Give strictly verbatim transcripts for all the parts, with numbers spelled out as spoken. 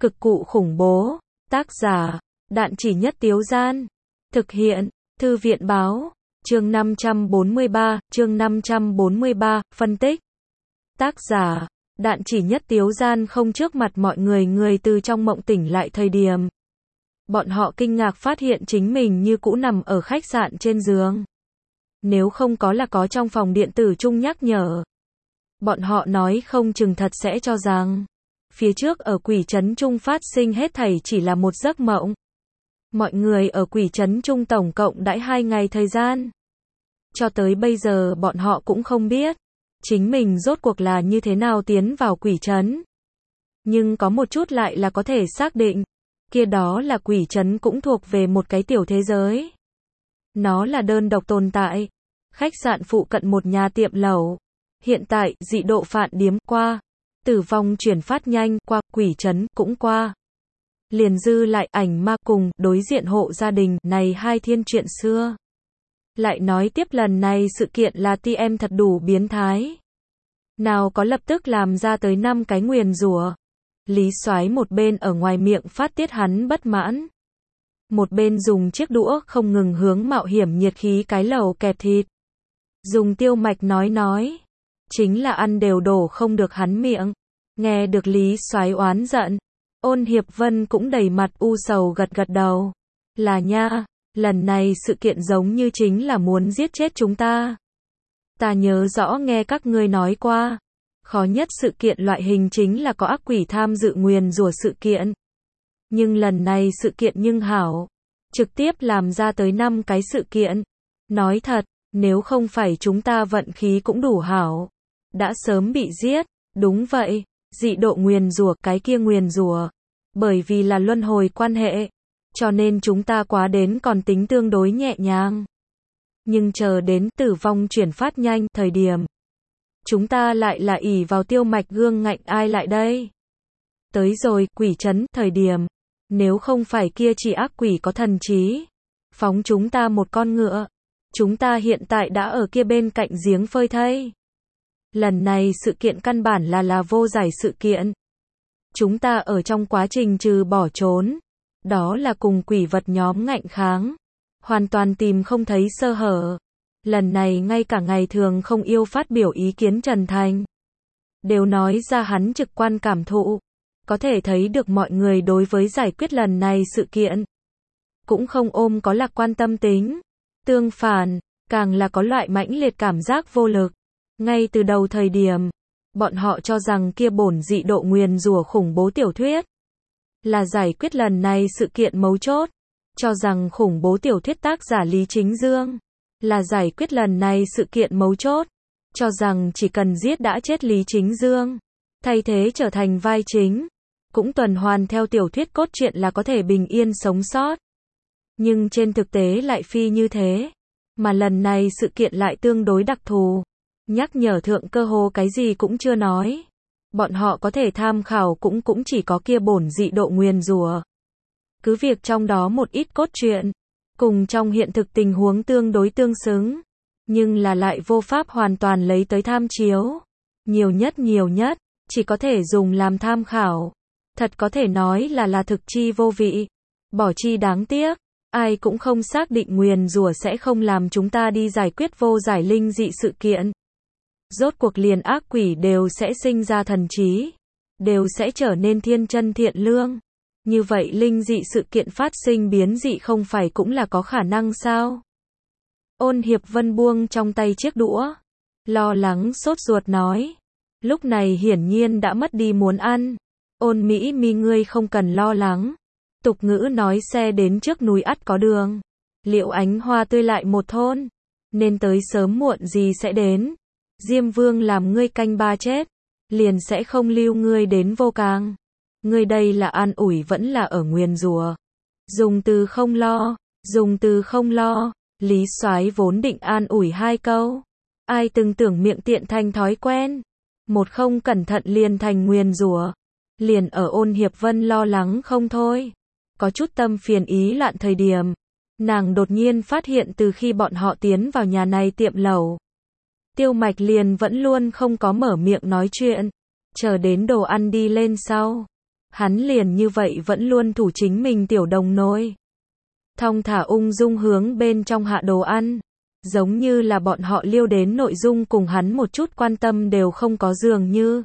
Cực cụ khủng bố. Tác giả, Đạn Chỉ Nhất Tiếu Gian. Thực hiện, Thư viện Báo. Chương năm trăm bốn mươi ba, chương năm trăm bốn mươi ba, phân tích. Tác giả, Đạn Chỉ Nhất Tiếu Gian. Không trước mặt mọi người, người từ trong mộng tỉnh lại thời điểm. Bọn họ kinh ngạc phát hiện chính mình như cũ nằm ở khách sạn trên giường. Nếu không có là có trong phòng điện tử chung nhắc nhở. Bọn họ nói không chừng thật sẽ cho rằng phía trước ở quỷ trấn chung phát sinh hết thảy chỉ là một giấc mộng. Mọi người ở quỷ trấn chung tổng cộng đãi hai ngày thời gian. Cho tới bây giờ bọn họ cũng không biết chính mình rốt cuộc là như thế nào tiến vào quỷ trấn. Nhưng có một chút lại là có thể xác định, kia đó là quỷ trấn cũng thuộc về một cái tiểu thế giới. Nó là đơn độc tồn tại. Khách sạn phụ cận một nhà tiệm lẩu. Hiện tại, dị độ phạn điếm qua. Tử vong chuyển phát nhanh qua, quỷ trấn cũng qua. Liền dư lại ảnh ma cùng đối diện hộ gia đình này hai thiên chuyện xưa. Lại nói tiếp lần này sự kiện là tê em thật đủ biến thái. Nào có lập tức làm ra tới năm cái nguyền rủa. Lý Soái một bên ở ngoài miệng phát tiết hắn bất mãn. Một bên dùng chiếc đũa không ngừng hướng mạo hiểm nhiệt khí cái lẩu kẹp thịt. Dùng Tiêu Mạch nói nói. Chính là ăn đều đổ không được hắn miệng. Nghe được Lý Soái oán giận. Ôn Hiệp Vân cũng đầy mặt u sầu gật gật đầu. Là nha, lần này sự kiện giống như chính là muốn giết chết chúng ta. Ta nhớ rõ nghe các ngươi nói qua. Khó nhất sự kiện loại hình chính là có ác quỷ tham dự nguyền rủa sự kiện. Nhưng lần này sự kiện nhưng hảo. Trực tiếp làm ra tới năm cái sự kiện. Nói thật, nếu không phải chúng ta vận khí cũng đủ hảo. Đã sớm bị giết. Đúng vậy, dị độ nguyền rủa cái kia nguyền rủa. Bởi vì là luân hồi quan hệ. Cho nên chúng ta quá đến còn tính tương đối nhẹ nhàng. Nhưng chờ đến tử vong chuyển phát nhanh thời điểm. Chúng ta lại là ỷ vào Tiêu Mạch gương ngạnh ai lại đây. Tới rồi, quỷ trấn, thời điểm. Nếu không phải kia chỉ ác quỷ có thần trí. Phóng chúng ta một con ngựa. Chúng ta hiện tại đã ở kia bên cạnh giếng phơi thây. Lần này sự kiện căn bản là là vô giải sự kiện. Chúng ta ở trong quá trình trừ bỏ trốn. Đó là cùng quỷ vật nhóm ngạnh kháng. Hoàn toàn tìm không thấy sơ hở. Lần này ngay cả ngày thường không yêu phát biểu ý kiến Trần Thành. Đều nói ra hắn trực quan cảm thụ. Có thể thấy được mọi người đối với giải quyết lần này sự kiện. Cũng không ôm có lạc quan tâm tính. Tương phản, càng là có loại mãnh liệt cảm giác vô lực. Ngay từ đầu thời điểm, bọn họ cho rằng kia bổn dị độ nguyền rủa khủng bố tiểu thuyết. Là giải quyết lần này sự kiện mấu chốt. Cho rằng khủng bố tiểu thuyết tác giả Lý Chính Dương. Là giải quyết lần này sự kiện mấu chốt. Cho rằng chỉ cần giết đã chết Lý Chính Dương. Thay thế trở thành vai chính. Cũng tuần hoàn theo tiểu thuyết cốt truyện là có thể bình yên sống sót. Nhưng trên thực tế lại phi như thế. Mà lần này sự kiện lại tương đối đặc thù. Nhắc nhở thượng cơ hồ cái gì cũng chưa nói. Bọn họ có thể tham khảo cũng cũng chỉ có kia bổn dị độ nguyền rủa. Cứ việc trong đó một ít cốt truyện. Cùng trong hiện thực tình huống tương đối tương xứng. Nhưng là lại vô pháp hoàn toàn lấy tới tham chiếu. Nhiều nhất nhiều nhất. Chỉ có thể dùng làm tham khảo. Thật có thể nói là là thực chi vô vị. Bỏ chi đáng tiếc. Ai cũng không xác định nguyền rủa sẽ không làm chúng ta đi giải quyết vô giải linh dị sự kiện. Rốt cuộc liền ác quỷ đều sẽ sinh ra thần trí. Đều sẽ trở nên thiên chân thiện lương. Như vậy linh dị sự kiện phát sinh biến dị không phải cũng là có khả năng sao? Ôn Hiệp Vân buông trong tay chiếc đũa. Lo lắng sốt ruột nói. Lúc này hiển nhiên đã mất đi muốn ăn. Ôn Mỹ Mi ngươi không cần lo lắng. Tục ngữ nói xe đến trước núi ắt có đường. Liệu ánh hoa tươi lại một thôn. Nên tới sớm muộn gì sẽ đến. Diêm Vương làm ngươi canh ba chết. Liền sẽ không lưu ngươi đến vô càng. Ngươi đây là an ủi vẫn là ở nguyền rủa. Dùng từ không lo. Dùng từ không lo. Lý Soái vốn định an ủi hai câu. Ai từng tưởng miệng tiện thành thói quen. Một không cẩn thận liền thành nguyền rủa. Liền ở Ôn Hiệp Vân lo lắng không thôi. Có chút tâm phiền ý loạn thời điểm. Nàng đột nhiên phát hiện từ khi bọn họ tiến vào nhà này tiệm lẩu. Tiêu Mạch liền vẫn luôn không có mở miệng nói chuyện. Chờ đến đồ ăn đi lên sau. Hắn liền như vậy vẫn luôn thủ chính mình tiểu đồng nồi. Thong thả ung dung hướng bên trong hạ đồ ăn. Giống như là bọn họ liêu đến nội dung cùng hắn một chút quan tâm đều không có dường như.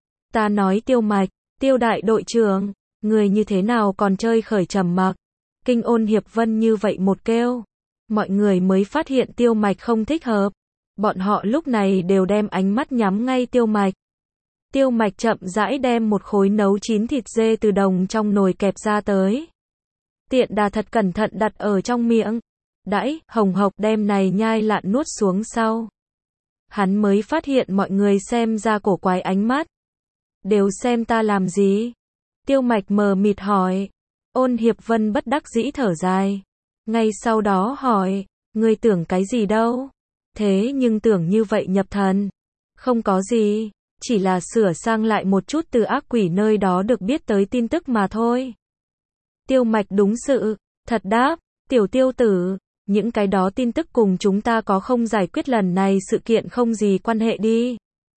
Ta nói Tiêu Mạch, Tiêu đại đội trưởng, người như thế nào còn chơi khởi trầm mặc. Kinh Ôn Hiệp Vân như vậy một kêu. Mọi người mới phát hiện Tiêu Mạch không thích hợp. Bọn họ lúc này đều đem ánh mắt nhắm ngay Tiêu Mạch. Tiêu Mạch chậm rãi đem một khối nấu chín thịt dê từ đồng trong nồi kẹp ra tới. Tiện đà thật cẩn thận đặt ở trong miệng. Đãi, hồng hộc đem này nhai lạn nuốt xuống sau. Hắn mới phát hiện mọi người xem ra cổ quái ánh mắt. Đều xem ta làm gì? Tiêu Mạch mờ mịt hỏi. Ôn Hiệp Vân bất đắc dĩ thở dài. Ngay sau đó hỏi, ngươi tưởng cái gì đâu? Thế nhưng tưởng như vậy nhập thần. Không có gì, chỉ là sửa sang lại một chút từ ác quỷ nơi đó được biết tới tin tức mà thôi. Tiêu Mạch đúng sự, thật đáp, tiểu tiêu tử, những cái đó tin tức cùng chúng ta có không giải quyết lần này sự kiện không gì quan hệ đi.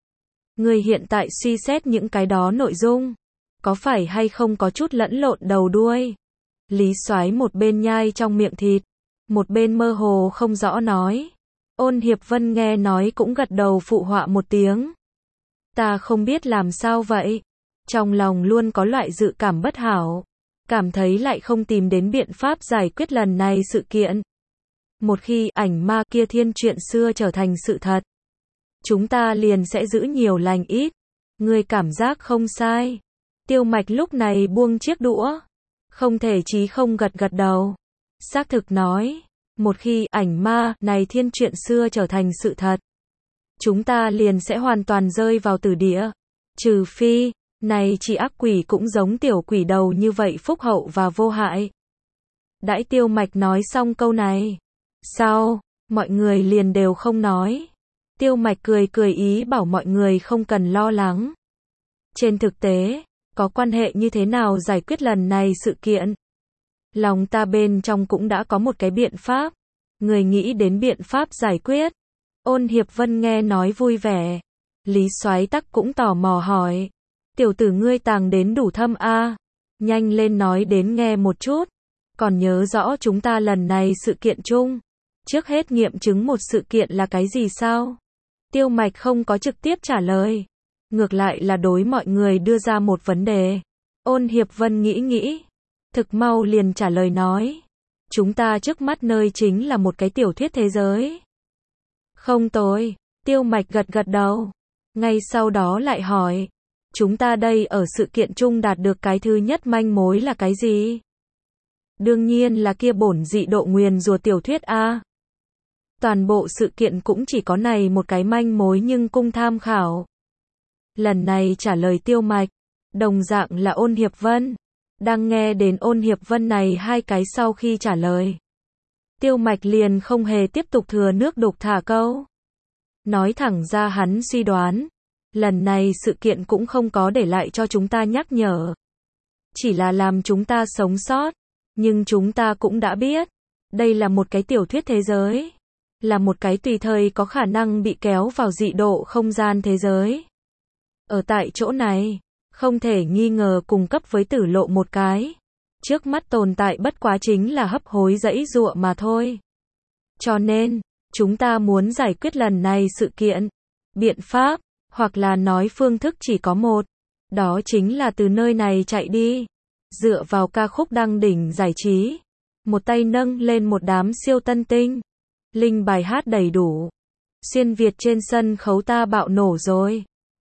Ngươi hiện tại suy xét những cái đó nội dung, có phải hay không có chút lẫn lộn đầu đuôi? Lý Soái một bên nhai trong miệng thịt, một bên mơ hồ không rõ nói. Ôn Hiệp Vân nghe nói cũng gật đầu phụ họa một tiếng. Ta không biết làm sao vậy. Trong lòng luôn có loại dự cảm bất hảo. Cảm thấy lại không tìm đến biện pháp giải quyết lần này sự kiện. Một khi ảnh ma kia thiên chuyện xưa trở thành sự thật, chúng ta liền sẽ giữ nhiều lành ít. Ngươi cảm giác không sai. Tiêu Mạch lúc này buông chiếc đũa. Không thể chí không gật gật đầu. Xác thực nói. Một khi ảnh ma này thiên chuyện xưa trở thành sự thật, chúng ta liền sẽ hoàn toàn rơi vào tử địa. Trừ phi, này chỉ ác quỷ cũng giống tiểu quỷ đầu như vậy phúc hậu và vô hại. Đãi Tiêu Mạch nói xong câu này. Sau, mọi người liền đều không nói. Tiêu Mạch cười cười ý bảo mọi người không cần lo lắng. Trên thực tế, có quan hệ như thế nào giải quyết lần này sự kiện? Lòng ta bên trong cũng đã có một cái biện pháp. Người nghĩ đến biện pháp giải quyết. Ôn Hiệp Vân nghe nói vui vẻ. Lý Soái Tắc cũng tò mò hỏi. Tiểu tử ngươi tàng đến đủ thâm a, nhanh lên nói đến nghe một chút. Còn nhớ rõ chúng ta lần này sự kiện chung. Trước hết nghiệm chứng một sự kiện là cái gì sao? Tiêu Mạch không có trực tiếp trả lời. Ngược lại là đối mọi người đưa ra một vấn đề. Ôn Hiệp Vân nghĩ nghĩ. Thực mau liền trả lời nói. Chúng ta trước mắt nơi chính là một cái tiểu thuyết thế giới. Không tồi. Tiêu Mạch gật gật đầu. Ngay sau đó lại hỏi. Chúng ta đây ở sự kiện chung đạt được cái thứ nhất manh mối là cái gì? Đương nhiên là kia bổn dị độ nguyền rùa tiểu thuyết A. Toàn bộ sự kiện cũng chỉ có này một cái manh mối nhưng cung tham khảo. Lần này trả lời Tiêu Mạch. Đồng dạng là Ôn Hiệp Vân. Đang nghe đến Ôn Hiệp Vân này hai cái sau khi trả lời. Tiêu Mạch liền không hề tiếp tục thừa nước đục thả câu. Nói thẳng ra hắn suy đoán. Lần này sự kiện cũng không có để lại cho chúng ta nhắc nhở. Chỉ là làm chúng ta sống sót. Nhưng chúng ta cũng đã biết. Đây là một cái tiểu thuyết thế giới. Là một cái tùy thời có khả năng bị kéo vào dị độ không gian thế giới. Ở tại chỗ này, không thể nghi ngờ cung cấp với tử lộ một cái. Trước mắt tồn tại bất quá chính là hấp hối dãy dụa mà thôi. Cho nên, chúng ta muốn giải quyết lần này sự kiện. Biện pháp, hoặc là nói phương thức chỉ có một. Đó chính là từ nơi này chạy đi. Dựa vào ca khúc đăng đỉnh giải trí. Một tay nâng lên một đám siêu tân tinh. Linh bài hát đầy đủ. Xuyên Việt trên sân khấu ta bạo nổ rồi.